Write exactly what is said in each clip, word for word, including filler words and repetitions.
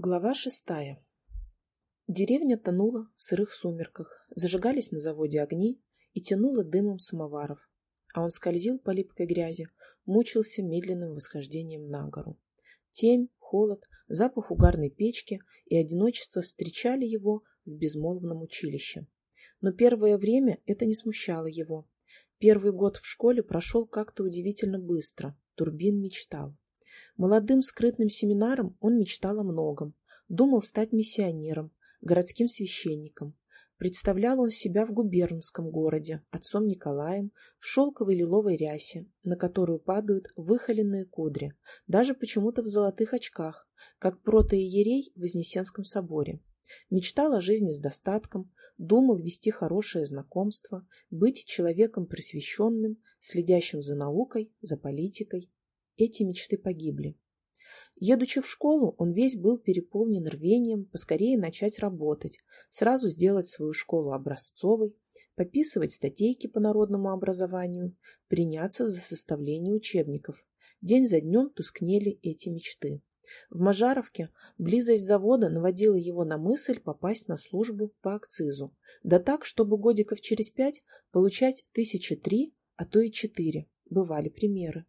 Глава шестая. Деревня тонула в сырых сумерках, зажигались на заводе огни и тянуло дымом самоваров, а он скользил по липкой грязи, мучился медленным восхождением на гору. Темь, холод, запах угарной печки и одиночество встречали его в безмолвном училище. Но первое время это не смущало его. Первый год в школе прошел как-то удивительно быстро. Турбин мечтал. Молодым скрытным семинаром он мечтал о многом. Думал стать миссионером, городским священником. Представлял он себя в губернском городе, отцом Николаем, в шелковой лиловой рясе, на которую падают выхоленные кудри, даже почему-то в золотых очках, как протоиерей в Вознесенском соборе. Мечтал о жизни с достатком, думал вести хорошее знакомство, быть человеком просвещенным, следящим за наукой, за политикой. Эти мечты погибли. Едучи в школу, он весь был переполнен рвением поскорее начать работать, сразу сделать свою школу образцовой, пописывать статейки по народному образованию, приняться за составление учебников. День за днем тускнели эти мечты. В Мажаровке близость завода наводила его на мысль попасть на службу по акцизу, да так, чтобы годиков через пять получать тысячи три, а то и четыре. Бывали примеры.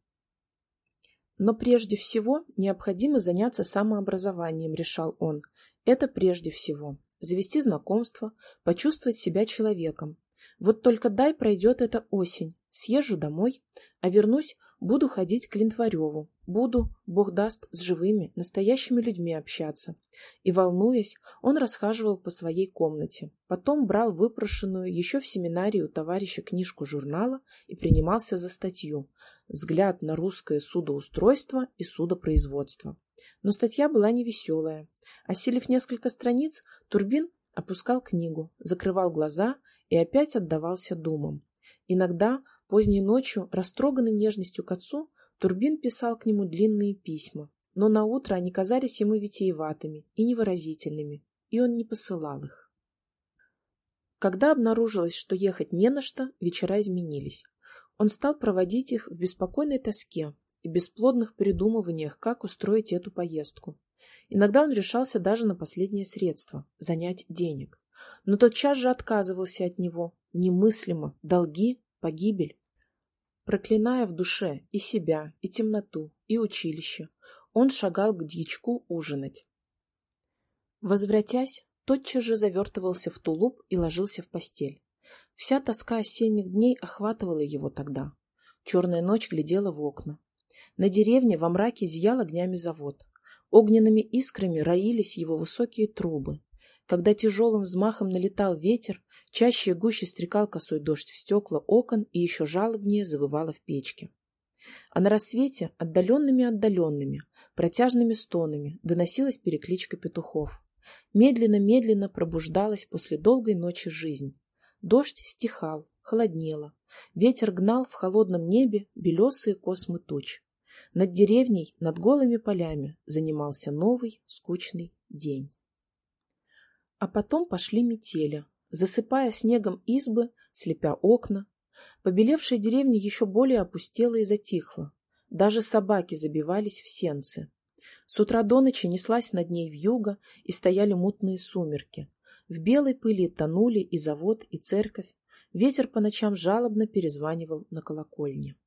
Но прежде всего необходимо заняться самообразованием, решал он. Это прежде всего. Завести знакомство, почувствовать себя человеком. Вот только дай пройдет эта осень, съезжу домой, а вернусь, буду ходить к Линтвареву. Буду, Бог даст, с живыми, настоящими людьми общаться. И, волнуясь, он расхаживал по своей комнате. Потом брал выпрошенную еще в семинарии у товарища книжку журнала и принимался за статью «Взгляд на русское судоустройство и судопроизводство». Но статья была невеселая. Осилив несколько страниц, Турбин опускал книгу, закрывал глаза и опять отдавался думам. Иногда, поздней ночью, растроганный нежностью к отцу, Турбин писал к нему длинные письма, но наутро они казались ему витиеватыми и невыразительными, и он не посылал их. Когда обнаружилось, что ехать не на что, вечера изменились. Он стал проводить их в беспокойной тоске и бесплодных придумываниях, как устроить эту поездку. Иногда он решался даже на последнее средство – занять денег. Но тотчас же отказывался от него. Немыслимо. Долги, погибель. Проклиная в душе и себя, и темноту, и училище, он шагал к дьячку ужинать. Возвратясь, тотчас же завертывался в тулуп и ложился в постель. Вся тоска осенних дней охватывала его тогда. Черная ночь глядела в окна. На деревне во мраке зиял огнями завод. Огненными искрами роились его высокие трубы. Когда тяжелым взмахом налетал ветер, чаще и гуще стрекал косой дождь в стекла окон и еще жалобнее завывало в печке. А на рассвете отдаленными-отдаленными, протяжными стонами доносилась перекличка петухов. Медленно-медленно пробуждалась после долгой ночи жизнь. Дождь стихал, холоднело. Ветер гнал в холодном небе белесые космы туч. Над деревней, над голыми полями занимался новый скучный день. А потом пошли метели, засыпая снегом избы, слепя окна. Побелевшая деревня еще более опустела и затихла. Даже собаки забивались в сенцы. С утра до ночи неслась над ней вьюга, и стояли мутные сумерки. В белой пыли тонули и завод, и церковь. Ветер по ночам жалобно перезванивал на колокольне.